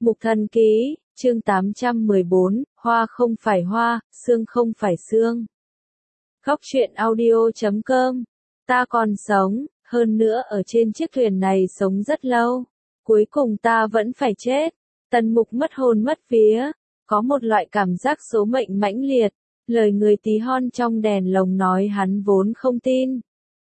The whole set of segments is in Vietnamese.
Mục Thần Ký, chương 814, hoa không phải hoa, xương không phải xương. Góc truyện audio.com. Ta còn sống, hơn nữa ở trên chiếc thuyền này sống rất lâu. Cuối cùng ta vẫn phải chết. Tần Mục mất hồn mất vía, có một loại cảm giác số mệnh mãnh liệt. Lời người tí hon trong đèn lồng nói hắn vốn không tin.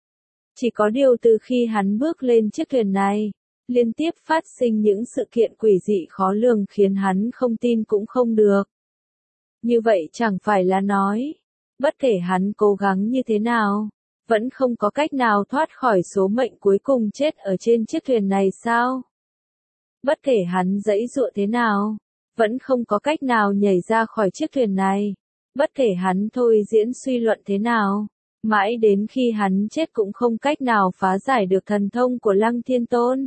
Chỉ có điều từ khi hắn bước lên chiếc thuyền này, liên tiếp phát sinh những sự kiện quỷ dị khó lường khiến hắn không tin cũng không được. Như vậy chẳng phải là nói, bất kể hắn cố gắng như thế nào, vẫn không có cách nào thoát khỏi số mệnh cuối cùng chết ở trên chiếc thuyền này sao? Bất kể hắn giãy giụa thế nào, vẫn không có cách nào nhảy ra khỏi chiếc thuyền này. Bất kể hắn thôi diễn suy luận thế nào, mãi đến khi hắn chết cũng không cách nào phá giải được thần thông của Lăng Thiên Tôn.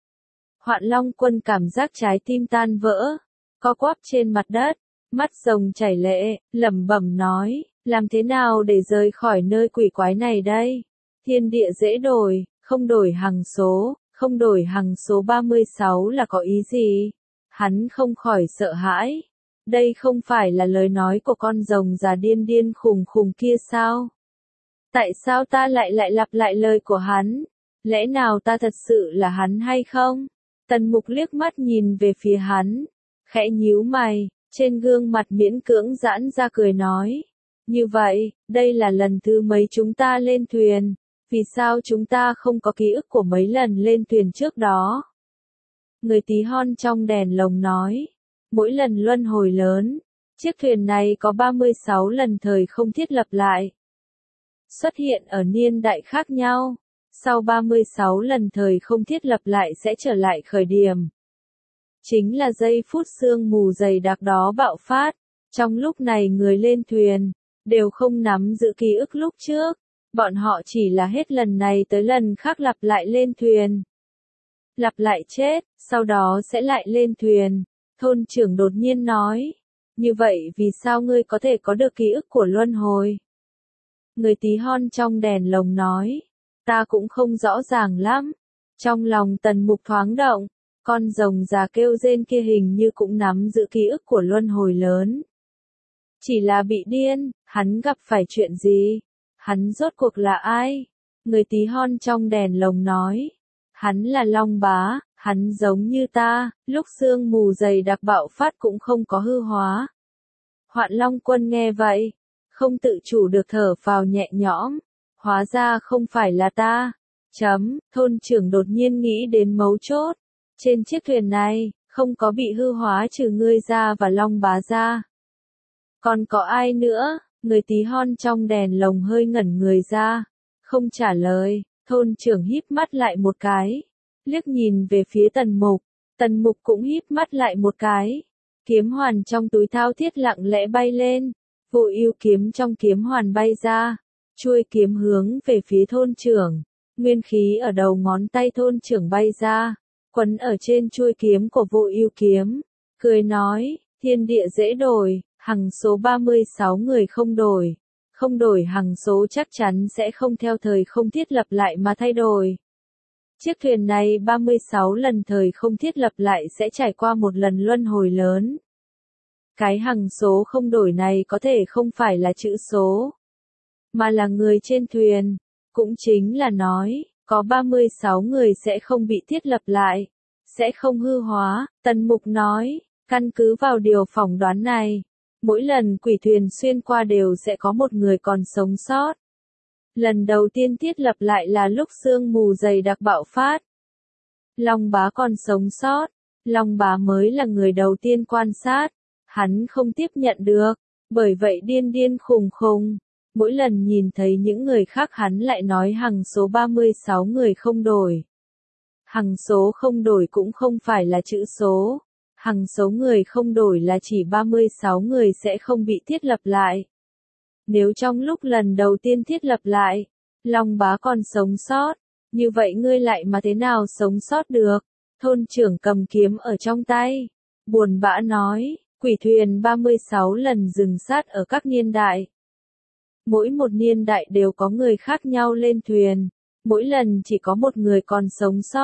Hoạn Long Quân cảm giác trái tim tan vỡ, co quắp trên mặt đất, mắt rồng chảy lệ, lẩm bẩm nói, làm thế nào để rời khỏi nơi quỷ quái này đây? Thiên địa dễ đổi, không đổi hằng số, không đổi hằng số 36 là có ý gì? Hắn không khỏi sợ hãi. Đây không phải là lời nói của con rồng già điên điên khùng khùng kia sao? Tại sao ta lại lặp lại lời của hắn? Lẽ nào ta thật sự là hắn hay không? Tần Mục liếc mắt nhìn về phía hắn, khẽ nhíu mày, trên gương mặt miễn cưỡng giãn ra cười nói. Như vậy, đây là lần thứ mấy chúng ta lên thuyền? Vì sao chúng ta không có ký ức của mấy lần lên thuyền trước đó? Người tí hon trong đèn lồng nói. Mỗi lần luân hồi lớn, chiếc thuyền này có 36 lần thời không thiết lập lại. Xuất hiện ở niên đại khác nhau, sau 36 lần thời không thiết lập lại sẽ trở lại khởi điểm. Chính là giây phút sương mù dày đặc đó bạo phát, trong lúc này người lên thuyền, đều không nắm giữ ký ức lúc trước, bọn họ chỉ là hết lần này tới lần khác lặp lại lên thuyền. Lặp lại chết, sau đó sẽ lại lên thuyền. Thôn trưởng đột nhiên nói, như vậy vì sao ngươi có thể có được ký ức của luân hồi? Người tí hon trong đèn lồng nói, ta cũng không rõ ràng lắm. Trong lòng Tần Mục thoáng động, con rồng già kêu rên kia hình như cũng nắm giữ ký ức của luân hồi lớn. Chỉ là bị điên, hắn gặp phải chuyện gì? Hắn rốt cuộc là ai? Người tí hon trong đèn lồng nói, hắn là Long Bá. Hắn giống như ta, lúc sương mù dày đặc bạo phát cũng không có hư hóa. Hoạn Long Quân nghe vậy, không tự chủ được thở phào nhẹ nhõm, hóa ra không phải là ta. Thôn trưởng đột nhiên nghĩ đến mấu chốt. Trên chiếc thuyền này, không có bị hư hóa trừ ngươi ra và Long Bá ra. Còn có ai nữa? Người tí hon trong đèn lồng hơi ngẩn người ra, không trả lời. Thôn trưởng híp mắt lại một cái. Liếc nhìn về phía Tần Mục cũng híp mắt lại một cái. Kiếm hoàn trong túi thao thiết lặng lẽ bay lên, Vô Ưu kiếm trong kiếm hoàn bay ra, chuôi kiếm hướng về phía thôn trưởng, nguyên khí ở đầu ngón tay thôn trưởng bay ra, quấn ở trên chuôi kiếm của Vô Ưu kiếm, cười nói, thiên địa dễ đổi, hằng số 36 người không đổi hằng số chắc chắn sẽ không theo thời không thiết lập lại mà thay đổi. Chiếc thuyền này 36 lần thời không thiết lập lại sẽ trải qua một lần luân hồi lớn. Cái hằng số không đổi này có thể không phải là chữ số, mà là người trên thuyền, cũng chính là nói, có 36 người sẽ không bị thiết lập lại, sẽ không hư hóa. Tần Mục nói, căn cứ vào điều phỏng đoán này, mỗi lần quỷ thuyền xuyên qua đều sẽ có một người còn sống sót. Lần đầu tiên thiết lập lại là lúc sương mù dày đặc bạo phát. Long Bá còn sống sót, Long Bá mới là người đầu tiên quan sát, hắn không tiếp nhận được, bởi vậy điên điên khùng khùng. Mỗi lần nhìn thấy những người khác hắn lại nói hằng số 36 người không đổi. Hằng số không đổi cũng không phải là chữ số, hằng số người không đổi là chỉ 36 người sẽ không bị thiết lập lại. Nếu trong lúc lần đầu tiên thiết lập lại, Long Bá còn sống sót, như vậy ngươi lại mà thế nào sống sót được? Thôn trưởng cầm kiếm ở trong tay, buồn bã nói, quỷ thuyền 36 lần dừng sát ở các niên đại. Mỗi một niên đại đều có người khác nhau lên thuyền, mỗi lần chỉ có một người còn sống sót,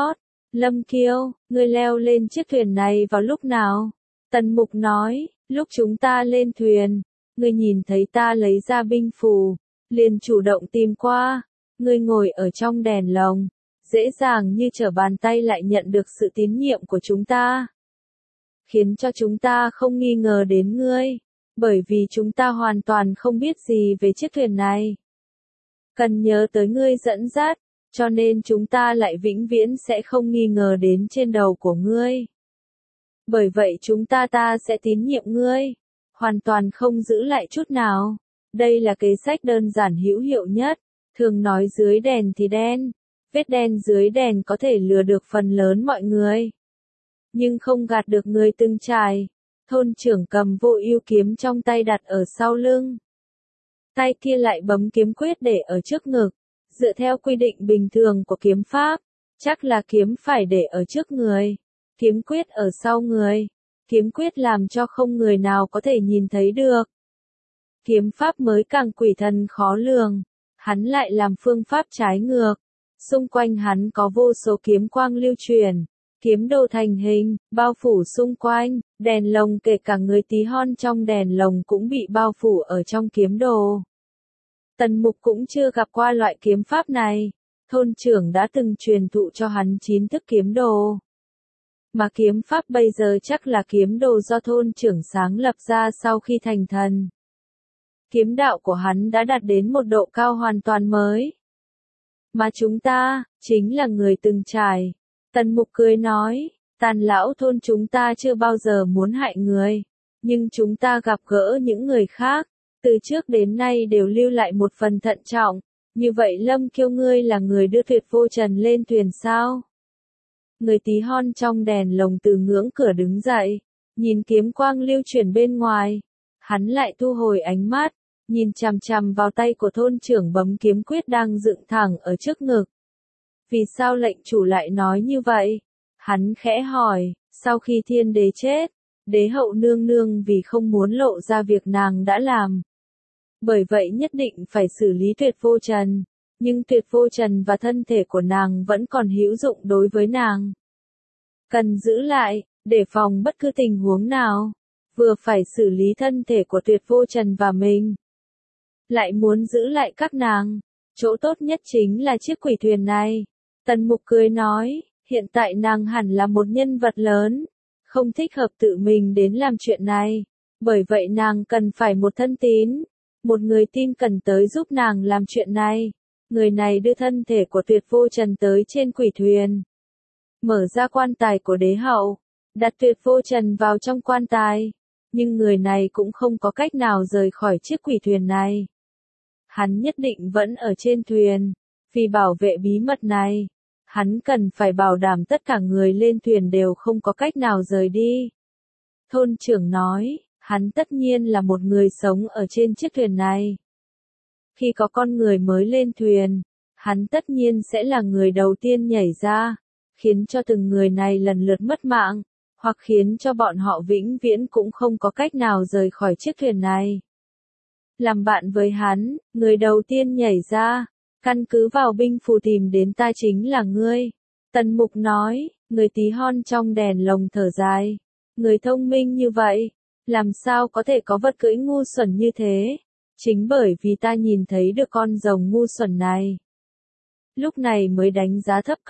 Lâm Kiêu, ngươi leo lên chiếc thuyền này vào lúc nào? Tần Mục nói, lúc chúng ta lên thuyền, ngươi nhìn thấy ta lấy ra binh phù, liền chủ động tìm qua, ngươi ngồi ở trong đèn lồng, dễ dàng như trở bàn tay lại nhận được sự tín nhiệm của chúng ta, khiến cho chúng ta không nghi ngờ đến ngươi, bởi vì chúng ta hoàn toàn không biết gì về chiếc thuyền này. Cần nhớ tới ngươi dẫn dắt, cho nên chúng ta lại vĩnh viễn sẽ không nghi ngờ đến trên đầu của ngươi. Bởi vậy chúng ta sẽ tín nhiệm ngươi, hoàn toàn không giữ lại chút nào. Đây là kế sách đơn giản hữu hiệu nhất, thường nói dưới đèn thì đen, vết đen dưới đèn có thể lừa được phần lớn mọi người, nhưng không gạt được người từng trải. Thôn trưởng cầm Vô Ưu kiếm trong tay đặt ở sau lưng, tay kia lại bấm kiếm quyết để ở trước ngực. Dựa theo quy định bình thường của kiếm pháp, chắc là kiếm phải để ở trước người, kiếm quyết ở sau người. Kiếm quyết làm cho không người nào có thể nhìn thấy được. Kiếm pháp mới càng quỷ thần khó lường, hắn lại làm phương pháp trái ngược. Xung quanh hắn có vô số kiếm quang lưu truyền, kiếm đồ thành hình, bao phủ xung quanh, đèn lồng kể cả người tí hon trong đèn lồng cũng bị bao phủ ở trong kiếm đồ. Tần Mục cũng chưa gặp qua loại kiếm pháp này, thôn trưởng đã từng truyền thụ cho hắn 9 thức kiếm đồ. Mà kiếm pháp bây giờ chắc là kiếm đồ do thôn trưởng sáng lập ra sau khi thành thần. Kiếm đạo của hắn đã đạt đến một độ cao hoàn toàn mới. Mà chúng ta, chính là người từng trải. Tần Mục cười nói, Tàn lão thôn chúng ta chưa bao giờ muốn hại người, nhưng chúng ta gặp gỡ những người khác, từ trước đến nay đều lưu lại một phần thận trọng. Như vậy Lâm Kiêu ngươi là người đưa Tuyệt Vô Trần lên thuyền sao? Người tí hon trong đèn lồng từ ngưỡng cửa đứng dậy, nhìn kiếm quang lưu chuyển bên ngoài. Hắn lại thu hồi ánh mắt, nhìn chằm chằm vào tay của thôn trưởng bấm kiếm quyết đang dựng thẳng ở trước ngực. Vì sao lệnh chủ lại nói như vậy? Hắn khẽ hỏi, sau khi thiên đế chết, đế hậu nương nương vì không muốn lộ ra việc nàng đã làm, bởi vậy nhất định phải xử lý Tuyệt Vô Trần, nhưng Tuyệt Vô Trần và thân thể của nàng vẫn còn hữu dụng đối với nàng. Cần giữ lại, để phòng bất cứ tình huống nào, vừa phải xử lý thân thể của Tuyệt Vô Trần và mình, lại muốn giữ lại các nàng, chỗ tốt nhất chính là chiếc quỷ thuyền này. Tần Mục cười nói, hiện tại nàng hẳn là một nhân vật lớn, không thích hợp tự mình đến làm chuyện này, bởi vậy nàng cần phải một thân tín, một người tin cần tới giúp nàng làm chuyện này. Người này đưa thân thể của Tuyệt Vô Trần tới trên quỷ thuyền, mở ra quan tài của đế hậu, đặt Tuyệt Vô Trần vào trong quan tài, nhưng người này cũng không có cách nào rời khỏi chiếc quỷ thuyền này. Hắn nhất định vẫn ở trên thuyền, vì bảo vệ bí mật này, hắn cần phải bảo đảm tất cả người lên thuyền đều không có cách nào rời đi. Thôn trưởng nói, hắn tất nhiên là một người sống ở trên chiếc thuyền này. Khi có con người mới lên thuyền, hắn tất nhiên sẽ là người đầu tiên nhảy ra, khiến cho từng người này lần lượt mất mạng, hoặc khiến cho bọn họ vĩnh viễn cũng không có cách nào rời khỏi chiếc thuyền này. Làm bạn với hắn, người đầu tiên nhảy ra, căn cứ vào binh phù tìm đến ta chính là ngươi. Tần Mục nói, người tí hon trong đèn lồng thở dài. Người thông minh như vậy, làm sao có thể có vật cưỡi ngu xuẩn như thế? Chính bởi vì ta nhìn thấy được con rồng ngu xuẩn này, lúc này mới đánh giá thấp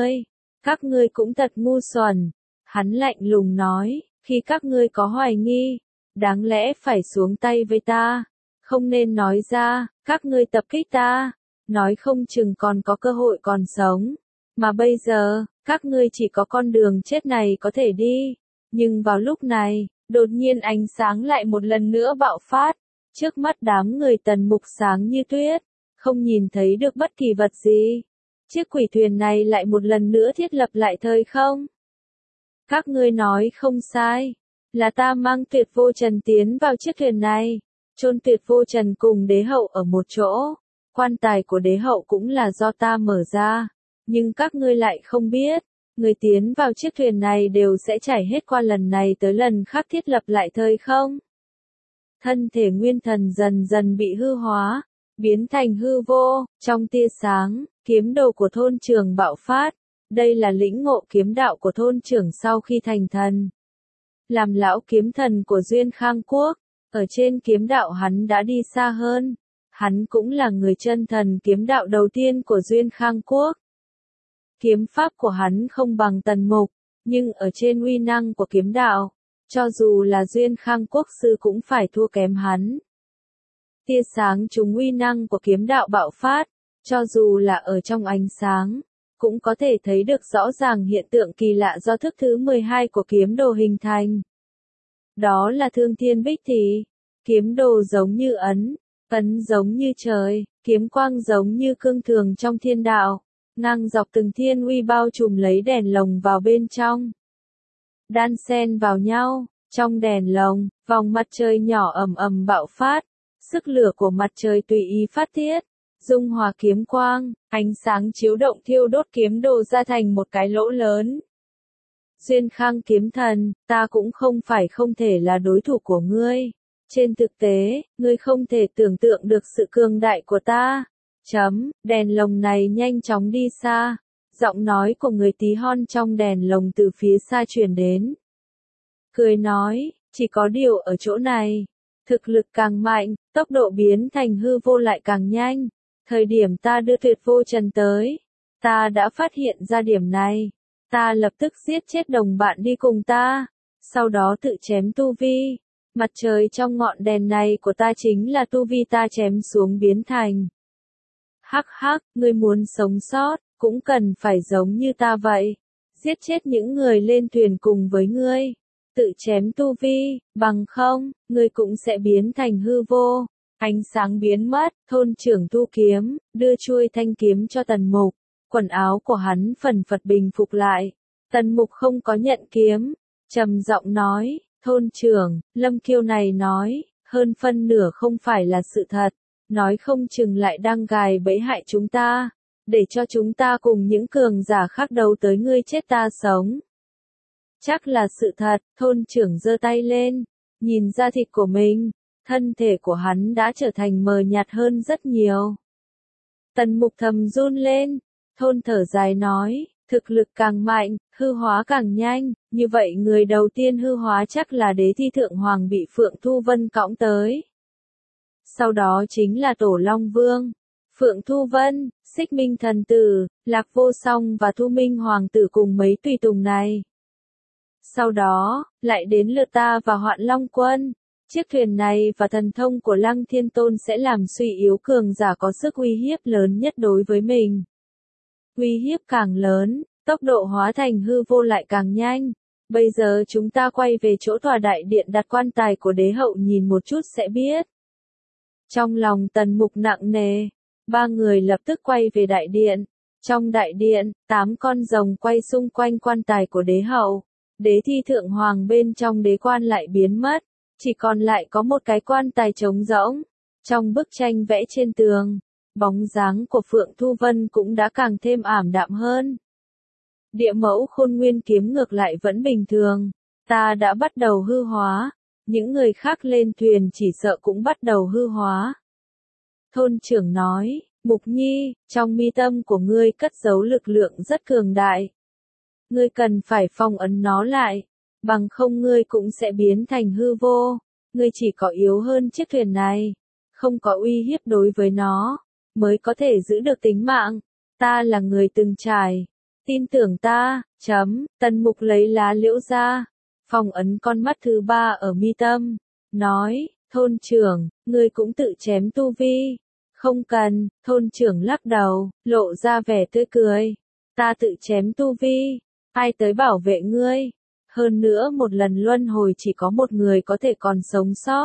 các ngươi cũng thật ngu xuẩn. Hắn lạnh lùng nói, khi các ngươi có hoài nghi, đáng lẽ phải xuống tay với ta, không nên nói ra, các ngươi tập kích ta, nói không chừng còn có cơ hội còn sống, mà bây giờ, các ngươi chỉ có con đường chết này có thể đi. Nhưng vào lúc này, đột nhiên ánh sáng lại một lần nữa bạo phát, trước mắt đám người Tần Mục sáng như tuyết, không nhìn thấy được bất kỳ vật gì. Chiếc quỷ thuyền này lại một lần nữa thiết lập lại thời không. Các ngươi nói không sai, là ta mang Tuyệt Vô Trần tiến vào chiếc thuyền này, chôn Tuyệt Vô Trần cùng đế hậu ở một chỗ, quan tài của đế hậu cũng là do ta mở ra, nhưng các ngươi lại không biết, người tiến vào chiếc thuyền này đều sẽ trải hết qua lần này tới lần khác thiết lập lại thời không. Thân thể nguyên thần dần dần bị hư hóa, biến thành hư vô, trong tia sáng, kiếm đồ của thôn trường bạo phát, Đây là lĩnh ngộ kiếm đạo của thôn trưởng sau khi thành thần. Làm lão kiếm thần của Duyên Khang Quốc, ở trên kiếm đạo hắn đã đi xa hơn. Hắn cũng là người chân thần kiếm đạo đầu tiên của Duyên Khang Quốc. Kiếm pháp của hắn không bằng Tần Mục, nhưng ở trên uy năng của kiếm đạo, cho dù là Duyên Khang Quốc sư cũng phải thua kém hắn. Tia sáng trúng uy năng của kiếm đạo bạo phát, cho dù là ở trong ánh sáng, cũng có thể thấy được rõ ràng hiện tượng kỳ lạ do thức thứ 12 của kiếm đồ hình thành. Đó là Thương Thiên Bích Thị, kiếm đồ giống như ấn, ấn giống như trời, kiếm quang giống như cương thường trong thiên đạo, ngang dọc từng thiên uy bao trùm lấy đèn lồng vào bên trong. Đan xen vào nhau, trong đèn lồng, vòng mặt trời nhỏ ầm ầm bạo phát, sức lửa của mặt trời tùy ý phát tiết, dung hòa kiếm quang, ánh sáng chiếu động thiêu đốt kiếm đồ ra thành một cái lỗ lớn. Duyên Khang kiếm thần, ta cũng không phải không thể là đối thủ của ngươi. Trên thực tế, ngươi không thể tưởng tượng được sự cường đại của ta. Đèn lồng này nhanh chóng đi xa. Giọng nói của người tí hon trong đèn lồng từ phía xa truyền đến. Cười nói, chỉ có điều ở chỗ này. Thực lực càng mạnh, tốc độ biến thành hư vô lại càng nhanh. Thời điểm ta đưa Tuyệt Vô Trần tới, ta đã phát hiện ra điểm này. Ta lập tức giết chết đồng bạn đi cùng ta, sau đó tự chém tu vi. Mặt trời trong ngọn đèn này của ta chính là tu vi ta chém xuống biến thành. Hắc hắc, ngươi muốn sống sót, cũng cần phải giống như ta vậy. Giết chết những người lên thuyền cùng với ngươi. Tự chém tu vi, bằng không, ngươi cũng sẽ biến thành hư vô. Ánh sáng biến mất, thôn trưởng thu kiếm, đưa chuôi thanh kiếm cho Tần Mục. Quần áo của hắn phần phật bình phục lại. Tần Mục không có nhận kiếm. Trầm giọng nói, thôn trưởng, Lâm Kiêu này nói, hơn phân nửa không phải là sự thật. Nói không chừng lại đang gài bẫy hại chúng ta. Để cho chúng ta cùng những cường giả khác đấu tới ngươi chết ta sống. Chắc là sự thật, thôn trưởng giơ tay lên. Nhìn da thịt của mình, thân thể của hắn đã trở thành mờ nhạt hơn rất nhiều. Tần Mục thầm run lên. Thôn thở dài nói, thực lực càng mạnh, hư hóa càng nhanh, như vậy người đầu tiên hư hóa chắc là Đế Thi Thượng Hoàng bị Phượng Thu Vân cõng tới. Sau đó chính là Tổ Long Vương, Phượng Thu Vân, Xích Minh Thần Tử, Lạc Vô Song và Thu Minh Hoàng Tử cùng mấy tùy tùng này. Sau đó, lại đến lượt ta và Hoạn Long Quân. Chiếc thuyền này và thần thông của Lăng Thiên Tôn sẽ làm suy yếu cường giả có sức uy hiếp lớn nhất đối với mình. Uy hiếp càng lớn, tốc độ hóa thành hư vô lại càng nhanh. Bây giờ chúng ta quay về chỗ tòa đại điện đặt quan tài của đế hậu nhìn một chút sẽ biết. Trong lòng Tần Mục nặng nề, ba người lập tức quay về đại điện. Trong đại điện, 8 con rồng quay xung quanh quan tài của đế hậu. Đế Thi Thượng Hoàng bên trong đế quan lại biến mất, chỉ còn lại có một cái quan tài trống rỗng. Trong bức tranh vẽ trên tường, bóng dáng của Phượng Thu Vân cũng đã càng thêm ảm đạm hơn. Địa mẫu Khôn Nguyên kiếm ngược lại vẫn bình thường. Ta đã bắt đầu hư hóa. Những người khác lên thuyền chỉ sợ cũng bắt đầu hư hóa. Thôn trưởng nói, Mục Nhi, trong mi tâm của ngươi cất giấu lực lượng rất cường đại. Ngươi cần phải phong ấn nó lại, bằng không ngươi cũng sẽ biến thành hư vô. Ngươi chỉ có yếu hơn chiếc thuyền này, không có uy hiếp đối với nó, mới có thể giữ được tính mạng. Ta là người từng trải. Tin tưởng ta, Tần Mục lấy lá liễu ra, phong ấn con mắt thứ 3 ở mi tâm, nói, thôn trưởng, ngươi cũng tự chém tu vi. Không cần, thôn trưởng lắc đầu, lộ ra vẻ tươi cười. Ta tự chém tu vi, ai tới bảo vệ ngươi? Hơn nữa một lần luân hồi chỉ có một người có thể còn sống sót.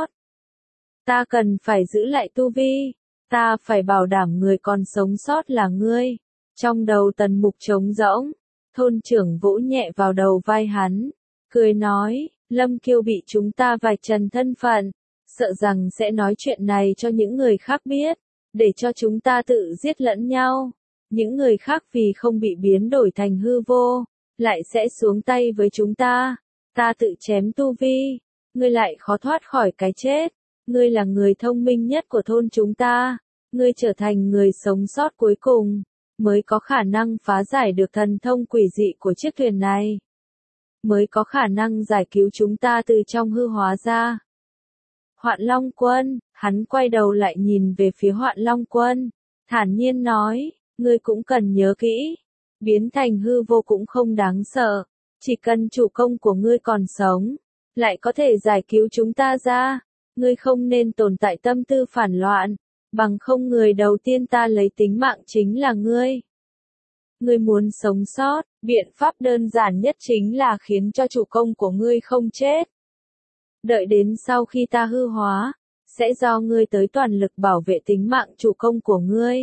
Ta cần phải giữ lại tu vi, ta phải bảo đảm người còn sống sót là ngươi. Trong đầu Tần Mục trống rỗng, thôn trưởng vỗ nhẹ vào đầu vai hắn, cười nói, Lâm Kiêu bị chúng ta vạch trần thân phận, sợ rằng sẽ nói chuyện này cho những người khác biết, để cho chúng ta tự giết lẫn nhau. Những người khác vì không bị biến đổi thành hư vô, lại sẽ xuống tay với chúng ta. Ta tự chém tu vi, ngươi lại khó thoát khỏi cái chết. Ngươi là người thông minh nhất của thôn chúng ta, ngươi trở thành người sống sót cuối cùng. mới có khả năng phá giải được thần thông quỷ dị của chiếc thuyền này, mới có khả năng giải cứu chúng ta từ trong hư hóa ra. Hoạn Long Quân, hắn quay đầu lại nhìn về phía Hoạn Long Quân, thản nhiên nói, ngươi cũng cần nhớ kỹ, biến thành hư vô cũng không đáng sợ, chỉ cần chủ công của ngươi còn sống, lại có thể giải cứu chúng ta ra, ngươi không nên tồn tại tâm tư phản loạn, bằng không người đầu tiên ta lấy tính mạng chính là ngươi. Ngươi muốn sống sót, biện pháp đơn giản nhất chính là khiến cho chủ công của ngươi không chết. Đợi đến sau khi ta hư hóa, sẽ do ngươi tới toàn lực bảo vệ tính mạng chủ công của ngươi.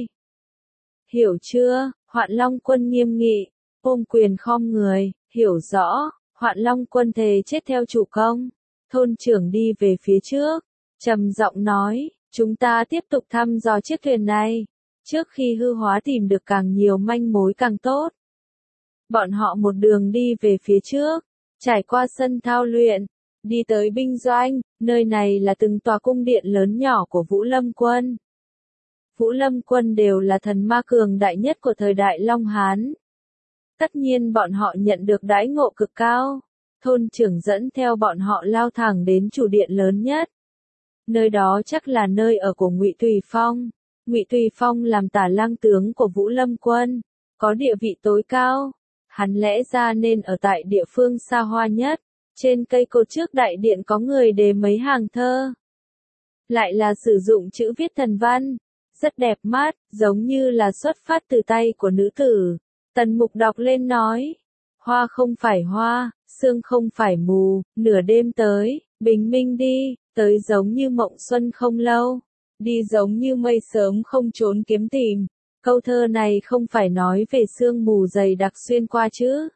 Hiểu chưa? Hoạn Long Quân nghiêm nghị, ôm quyền khom người, hiểu rõ, Hoạn Long Quân thề chết theo chủ công. Thôn trưởng đi về phía trước, trầm giọng nói, chúng ta tiếp tục thăm dò chiếc thuyền này, trước khi hư hóa tìm được càng nhiều manh mối càng tốt. Bọn họ một đường đi về phía trước, trải qua sân thao luyện, đi tới binh doanh, nơi này là từng tòa cung điện lớn nhỏ của Vũ Lâm Quân. Vũ Lâm Quân đều là thần ma cường đại nhất của thời đại Long Hán. Tất nhiên bọn họ nhận được đãi ngộ cực cao. Thôn trưởng dẫn theo bọn họ lao thẳng đến chủ điện lớn nhất. Nơi đó chắc là nơi ở của Ngụy Tùy Phong. Ngụy Tùy Phong làm tả lang tướng của Vũ Lâm Quân, có địa vị tối cao. Hắn lẽ ra nên ở tại địa phương xa hoa nhất. Trên cây cột trước đại điện có người đề mấy hàng thơ. Lại là sử dụng chữ viết thần văn. Rất đẹp mắt, giống như là xuất phát từ tay của nữ tử. Tần Mục đọc lên nói. Hoa không phải hoa, sương không phải mù, nửa đêm tới, bình minh đi, tới giống như mộng xuân không lâu. Đi giống như mây sớm không trốn kiếm tìm. Câu thơ này không phải nói về sương mù dày đặc xuyên qua chứ.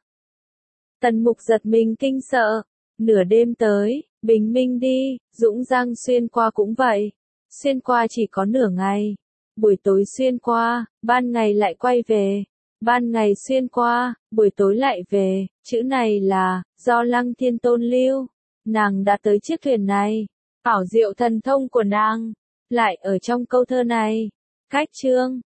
Tần Mục giật mình kinh sợ. Nửa đêm tới, bình minh đi, dũng giang xuyên qua cũng vậy. Xuyên qua chỉ có nửa ngày. Buổi tối xuyên qua, ban ngày lại quay về. Ban ngày xuyên qua, buổi tối lại về. Chữ này là, do Lăng Thiên Tôn lưu. Nàng đã tới chiếc thuyền này. Ảo diệu thần thông của nàng, lại ở trong câu thơ này. Cách chương.